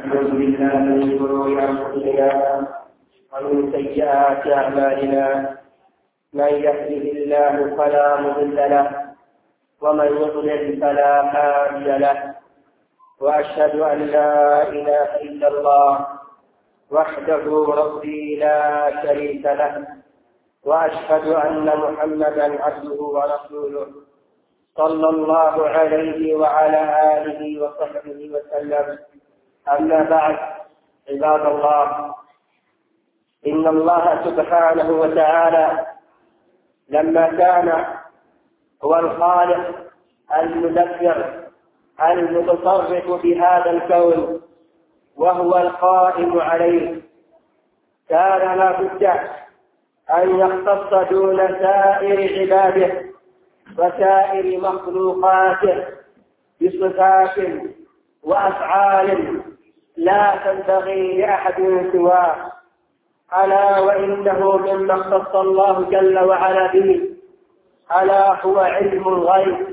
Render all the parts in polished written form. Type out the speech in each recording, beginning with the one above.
ونعوذ بالله من شرور أنفسنا ومن سيئات أعمالنا. من يهده الله فلا مضل له ومن يضلل فلا هادي له. وأشهد أن لا إله إلا الله وحده ربي لا شريك له، وأشهد أن محمدا عبده ورسوله صلى الله عليه وعلى آله وصحبه وسلم. أما بعد، عباد الله، إن الله سبحانه وتعالى لما كان هو الخالق المدبر المتصرف بهذا الكون وهو القائم عليه، كان لا بد أن يختص دون سائر عباده وسائر مخلوقاته بصفات وأفعال لا تنبغي لأحد سواه. ألا وإنه مما اختص الله جل وعلا به ألا هو علم الغيب،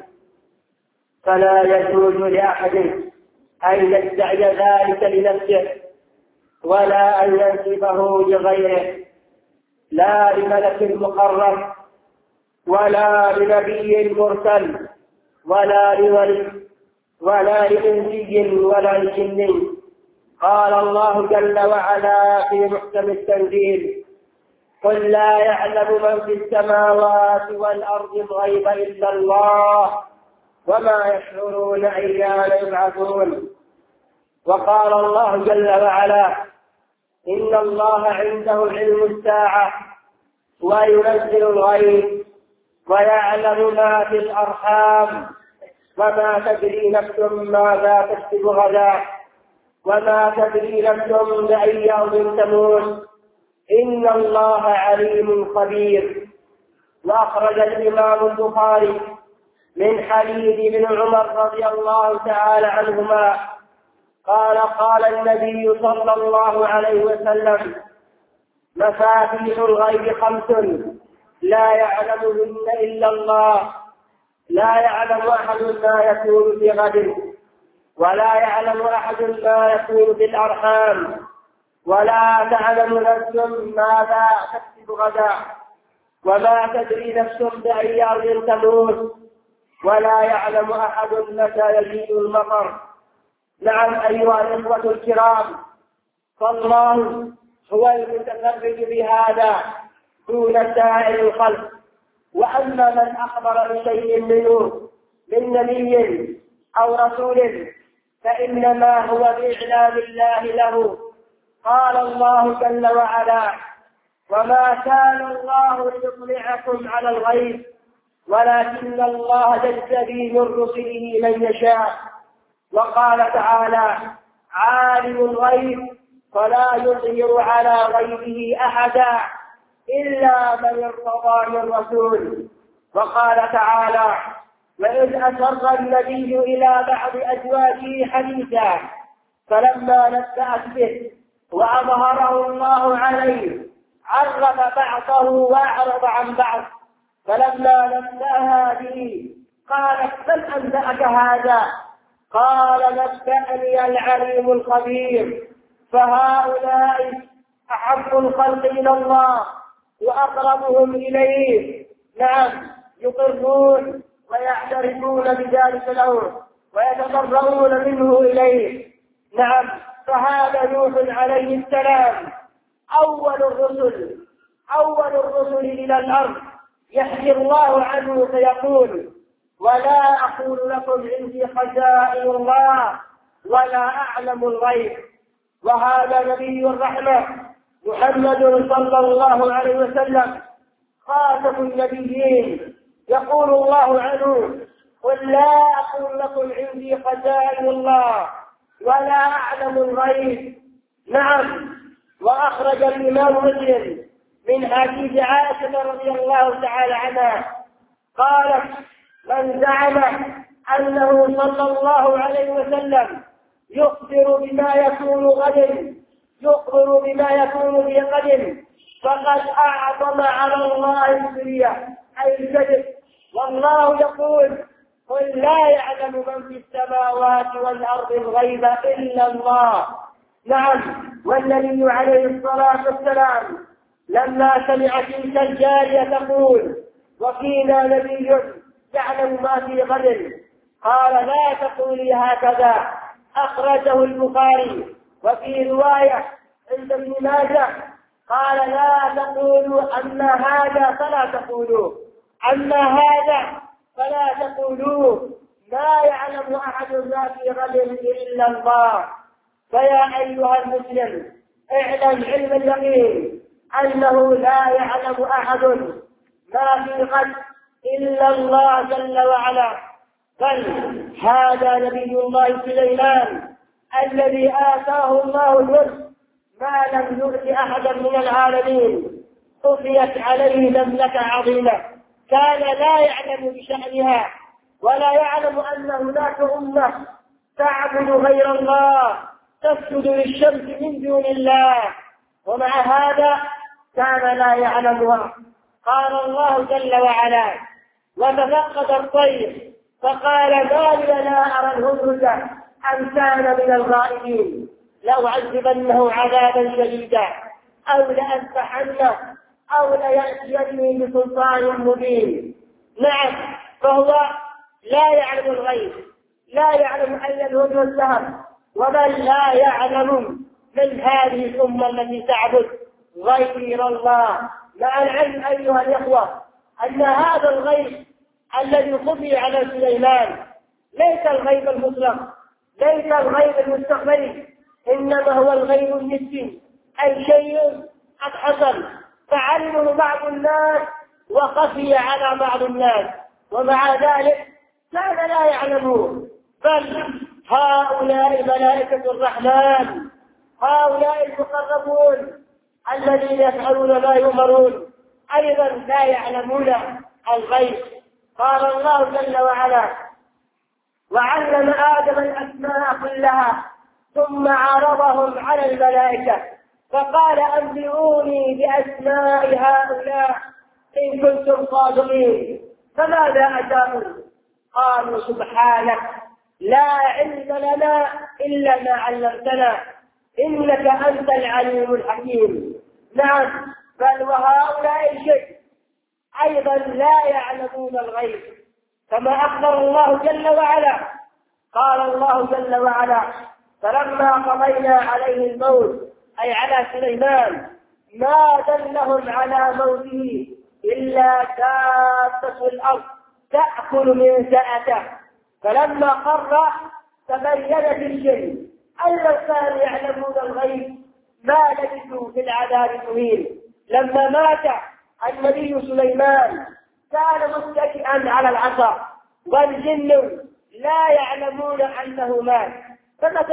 فلا يجوز لأحد أن يدعي ذلك لنفسه ولا أن ينسبه لغيره، لا لملك مقرب ولا لنبي مرسل ولا لولي ولا لإنسي ولا لجن. قال الله جل وعلا في محكم التنزيل: قل لا يعلم من في السماوات والأرض الغيب إلا الله وما يشعرون أيان يبعثون. وقال الله جل وعلا: إن الله عنده علم الساعة وينزل الغيب ويعلم ما في الأرحام وما تدري نفس ماذا تكسب غدا وما تدري نفس بأي أرض تموت إن الله عليم خبير. وأخرج الإمام البخاري من حديث ابن عمر رضي الله تعالى عنهما قال: قال النبي صلى الله عليه وسلم: مفاتيح الغيب 5 لا يعلمهن إلا الله، لا يعلم أحد ما يكون في غد، ولا يعلم أحد ما يكون في الأرحام، ولا تعلم نفس ماذا تكسب غدا، وما تدري نفس بأي أرض تموت، ولا يعلم أحد متى يجيء المطر. نعم أيها الإخوة الكرام، فالله هو المتفرد بهذا دون سائر الخلق. وأما من أخبر بشيء منه من نبي أو رسول فإنما هو بإعلام الله له. قال الله جل وعلا: وما كان الله ليطلعكم على الغيب ولكن الله يجتبي من رسله من يشاء. وقال تعالى: عالم الغيب فلا يظهر على غيبه أحدا إلا من ارتضى من رسول. وقال تعالى: وإذ أسر النبي إلى بعض أزواجه حديثا فلما نبأت به وأظهره الله عليه عرف بعضه وأعرض عن بعض، فلما نبأها به قالت: من أنبأك هذا؟ قال: نبأني العليم الخبير. فهؤلاء أحب الخلق إلى الله وأقربهم إليه. نعم، يقرون ويعترفون بذلك له ويتضرعون منه إليه. نعم، فهذا نوح عليه السلام أول الرسل إلى الأرض، يحكي الله عنه فيقول: ولا أقول لكم عندي خزائن الله ولا أعلم الغيب. وهذا نبي الرحمة محمد صلى الله عليه وسلم خاتم النبيين، يقول الله عنه: قل لا أقول لكم عندي خزائن الله ولا أعلم الغيب. نعم. وأخرج الإمام مسلم من حديث عائشة رضي الله تعالى عنها قالت: من زعم أنه صلى الله عليه وسلم يخبر بما يكون في غد فقد أعظم على الله الكرية، أي الكذب. والله يقول: قل لا يعلم من في السماوات والأرض الغيب إلا الله. نعم، والنبي عليه الصلاة والسلام لما سمع تلك الجارية تقول وفينا نبي يعلم ما في غد قال لا تقولي هكذا، أخرجه البخاري. وفي رواية عند ابن ماجه قال لا تقولوا أما هذا فلا تقولوا، أما هذا فلا تقولوا، ما يعلم أحد ما في غد إلا الله. فيا أيها المسلم اعلم علم اليقين أنه لا يعلم أحد ما في غد إلا الله جل وعلا. بل هذا نبي الله سليمان الذي آتاه الله الملك ما لم يؤت أحدا من العالمين، خفيت عليه مملكة عظيمة كان لا يعلم بشأنها ولا يعلم أن هناك أمة تعبد غير الله تسجد للشمس من دون الله، ومع هذا كان لا يعلمها. قال الله جل وعلا وتفقد الطير فقال ما لي لا أرى الهدهد أم كان من الغائبين لأعذبنه عذابا شديدا أو لأذبحنه أو ليأتيني بسلطان مبين. نعم، فهو لا يعلم الغيب، لا يعلم أين الهدهد ذهب، ومن لا يعلم من هذه الأمة التي تعبد غير الله. مع العلم أيها الإخوة أن هذا الغيب الذي خفي على سليمان ليس الغيب المطلق، ليس الغيب المستقبلي، إنما هو الغيب النسبي، أي شيء قد حصل فعلمه بعض الناس وخفي على بعض الناس، ومع ذلك كان لا يعلمون. بل هؤلاء ملائكة الرحمن، هؤلاء المقربون الذين يفعلون ما يؤمرون أيضا لا يعلمون الغيب. قال الله جل وعلا وعلم آدم الأسماء كلها ثم عرضهم على الملائكة فقال أنبئوني بأسماء هؤلاء إن كنتم صادقين. فماذا أجابوا؟ قالوا سبحانك لا علم لنا إلا ما علمتنا إنك أنت العليم الحكيم. نعم، بل وهؤلاء الشيء أيضا لا يعلمون الغيب، كما أخبر الله جل وعلا. قال الله جل وعلا فلما قضينا عليه الموت أي على سليمان ما دلهم على موته إلا دابة الأرض تأكل من سأته، فلما قر تبينت الشيء أن لو كانوا يعلمون الغيب ما لبثوا في العذاب المهين. لما مات النبي سليمان كان متكئا على العصا والجن لا يعلمون أنه مات، فمتى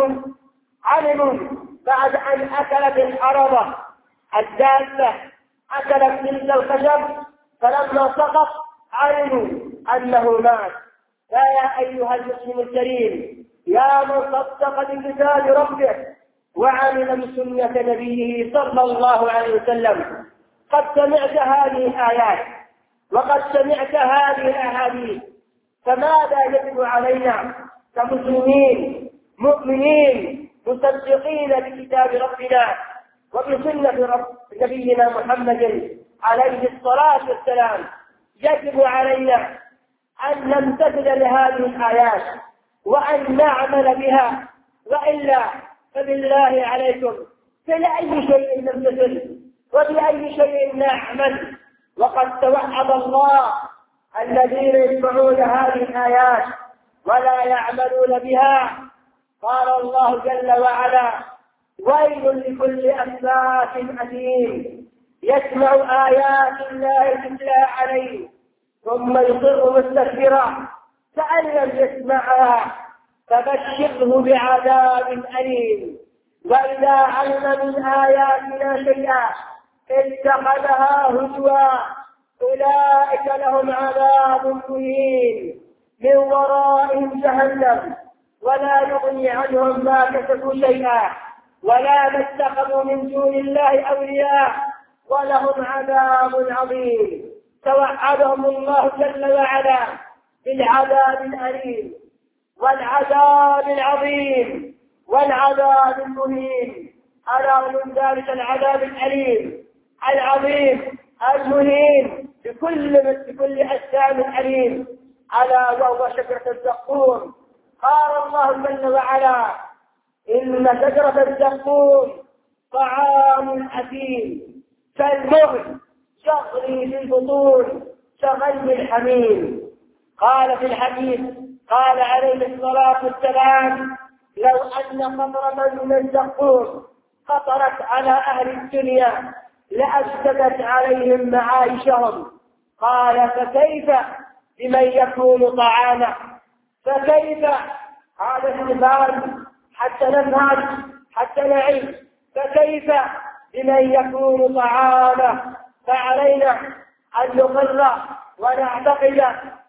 علموا بعد أن أكلت الحربة الدابة أكلت تلك الخشب، فلما سقط علموا أنه مات. فيا أيها المسلم الكريم يا من صدق بكتاب ربه وعمل بسنة نبيه صلى الله عليه وسلم، قد سمعت هذه الآيات وقد سمعت هذه الأحاديث، فماذا يجب علينا كمسلمين مؤمنين مصدقين بكتاب ربنا وبسنة نبينا محمد عليه الصلاة والسلام؟ يجب علينا أن نمتثل لهذه الآيات وأن نعمل بها، وإلا فبالله عليكم فلأي شيء نمتثل وبأي شيء نعمل؟ وقد توعد الله الذين يسمعون هذه الآيات ولا يعملون بها. قال الله جل وعلا ويل لكل أفاك أثيم يسمع آيات الله تتلى عليه ثم يصر مستكبرا كأن لم يسمعها فبشره بعذاب أليم. وإذا علم من آياتنا شيئا اتخذها هزوا أولئك لهم عذاب مهين من ورائهم جهنم ولا يغني عنهم ما كسبوا شيئا ولا ما اتخذوا من دون الله أولياء ولهم عذاب عظيم. توعدهم الله جل وعلا بالعذاب الأليم والعذاب العظيم والعذاب المهين. ألا من ذلك العذاب الأليم العظيم المهين بكل أجسام أليم، ألا وهو شجرة الزقوم. قال الله جل وعلا: إن شجرة الزقوم طعام أثيم كالمهل يغلي في البطون كغلي الحميم. قال في الحديث، قال عليه الصلاة والسلام: لو أن قطرة من الزقوم قطرت على أهل الدنيا لأفسدت عليهم معايشهم. قال: فكيف بمن يكون طعامه؟ فكيف؟ هذا استفهام حتى نفهم حتى نعيش. فكيف بمن يكون طعامه؟ فعلينا أن نقر ونعتقد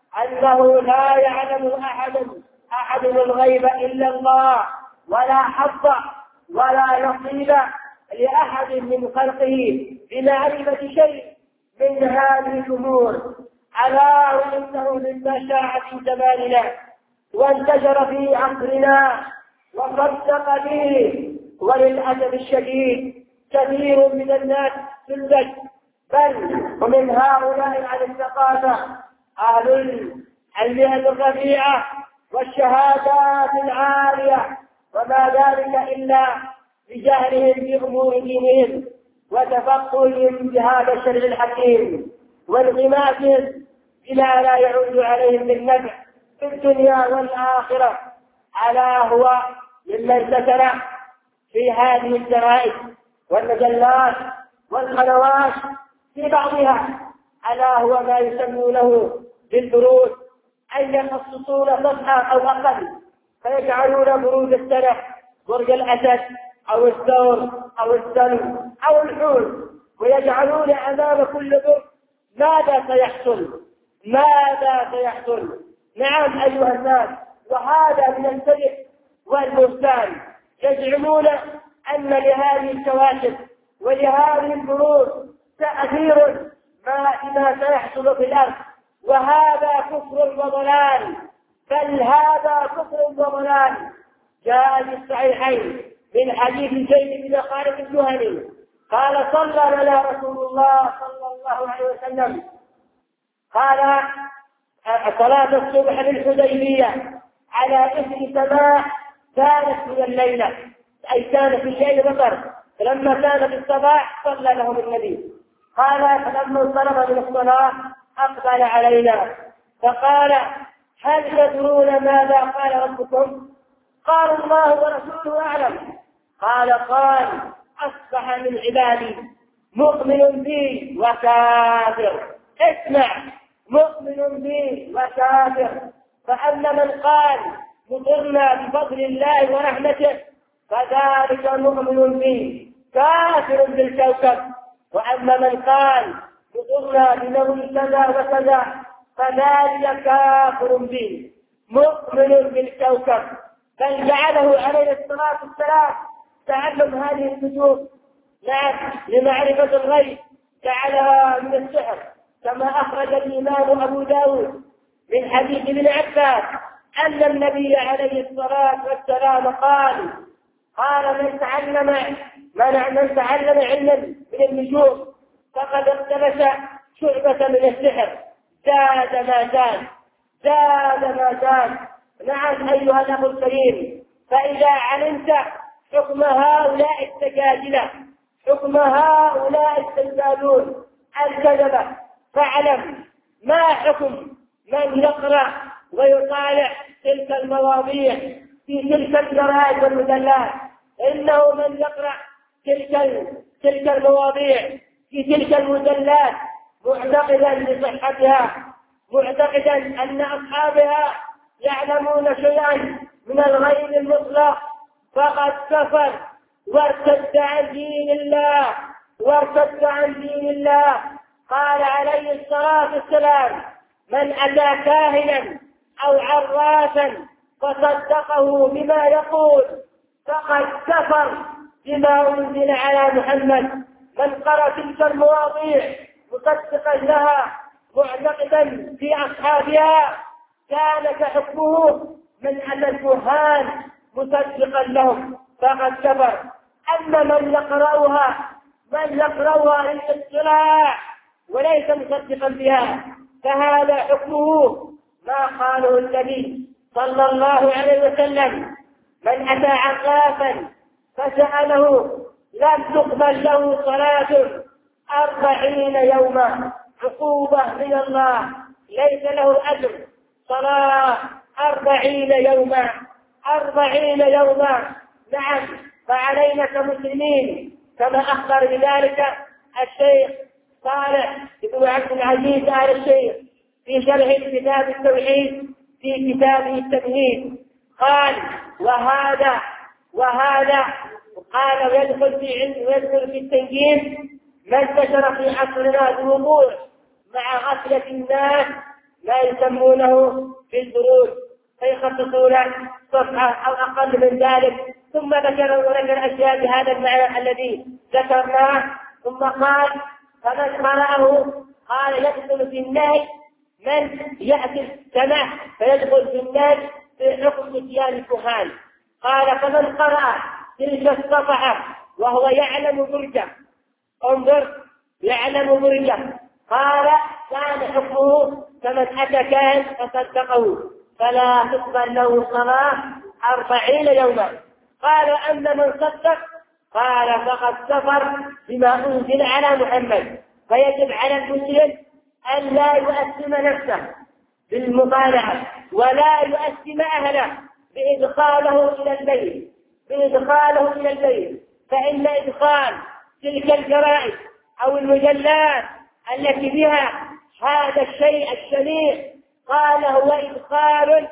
أنه لا يعلم أحد الغيب إلا الله، ولا حظ ولا نصيب لأحد من خلقه بمعرفة شيء من هذه الأمور. ألا وإنه مما شاع في زماننا وانتشر في عصرنا وصدق به، وللأسف الشديد كثير من الناس سلج، بل ومن هؤلاء على الثقافة أهل المهن الرفيعة والشهادات العالية، وما ذلك إلا بجهلهم بأمور دينهم وتفقههم بهذا الشرع الحكيم وانغماسهم بما لا يعود عليهم بالنفع في الدنيا والآخرة. ألا هو ممن سكن في هذه الجرائد والمجلات والقنوات في بعضها، ألا هو ما يسمونه بالبرود، أن يخصصون صفحة أو أقل فيجعلون برود السنة برج الأسد أو الثور أو السلم أو الحوت، ويجعلون أمام كل برج ماذا سيحصل. نعم أيها الناس، وهذا من الكذب والبهتان. يزعمون أن لهذه الكواكب ولهذه البرود تأثير ما سيحصل في الأرض، وهذا كفر وضلال، بل هذا كفر وضلال. جاء في الصحيحين من حديث زيد بن خالد الجهني قال: صلى لنا رسول الله صلى الله عليه وسلم، قال: صلاة الصبح بالحديبية على إثر سماء كانت من الليلة، أي كانت في الليل مطر، فلما كان في الصباح صلى لهم النبي. قال: فلما انصرف من الصلاة أقبل علينا فقال: هل تدرون ماذا قال ربكم؟ قال: الله ورسوله أعلم. قال: أصبح من عبادي مؤمن بي وكافر. اسمع، مؤمن بي وكافر. فأما من قال مطرنا بفضل الله ورحمته فذلك مؤمن بي كافر بالكوكب، وأما من قال مطرنا بنوي كذا وكذا فذلك كافر بي مؤمن بالكوكب. بل جعله عليه الصلاة والسلام تعلم هذه الكتب لمعرفة الغيب، جعلها من السحر، كما أخرج الإمام أبو داود من حديث ابن عباس أن النبي عليه الصلاة والسلام قال: من تعلم علما من النجوم فقد اقتبس شعبة من السحر زاد ما زاد. نعم أيها الأخ الكريم، فإذا علمت حكم هؤلاء السجاجلة، حكم هؤلاء السجالون الكذبة، فاعلم ما حكم من يقرأ ويطالع تلك المواضيع في تلك الجرائد والمجلات. إنه من يقرأ تلك المواضيع في تلك المجلات معتقدا بصحتها، معتقدا أن أصحابها يعلمون شيئا من الغيب المطلق، فقد كفر وارتد عن دين الله. قال عليه الصلاة والسلام: من أتى كاهنا أو عرافا فصدقه بما يقول فقد كفر بما أنزل على محمد. من قرأ تلك المواضيع مصدقا لها معتقدا في أصحابها كان كحكمه من أتى الكهان مصدقا لهم فقد كفر. أما من يقرأها للاطلاع وليس مصدقا بها فهذا حكمه ما قاله النبي صلى الله عليه وسلم: من أتى عرافا فسأله لم تقبل له صلاة 40 يوما، عقوبة من الله، ليس له أجر صلاة 40 يوما. 40 يوما، نعم. فعلينا كمسلمين كما أخبر بذلك الشيخ صالح بن عبد العزيز آل الشيخ في شرح كتاب التوحيد في كتابه التمهيد، قال: وهذا قال ويدخل في التنجيم ما انتشر في عصرنا بوضوح مع غفلة الناس ما يسمونه بالبرود، فيخصصون صفحة أو أقل من ذلك، ثم ذكر أشياء بهذا المعنى الذي ذكرناه، ثم قال: فمن قرأه قال يدخل في النهي من يأتي السمع فيدخل في النهي في حكم اتيان الكهان. قال: فمن قرأ تلك الصفحة وهو يعلم برجة، انظر، يعلم برجة، قال: كان حكمه كمن أتى كاهن فصدقه فلا تقبل له صلاة 40 يوما. قال: أما من صدق قال فقد كفر بما أنزل على محمد. فيجب على المسلم أن لا يؤثم نفسه بالمطالعة ولا يؤثم أهله بإدخاله إلى البيت، فإن إدخال تلك الجرائد أو المجلات التي بها هذا الشيء الشنيع قال هو إدخال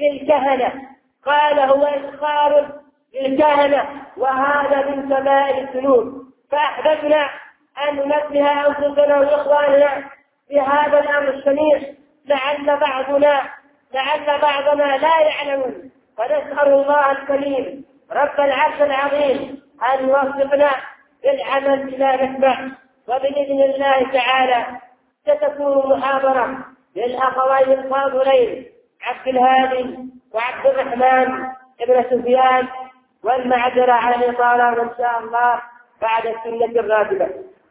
للكهنة، وهذا من كبائر الذنوب. فأحببنا أن ننبه أنفسنا وإخواننا بهذا الأمر الشنيع لعل بعضنا لا يعلمون، فنسأل الله الكريم رب العرش العظيم أن يوفقنا للعمل بما نسمع. وبإذن الله تعالى ستكون محاضرة للأخوين الفاضلين عبد الهادي وعبد الرحمن ابن سفيان، والمعذرة عن الإطالة إن شاء الله بعد السنة الراتبة.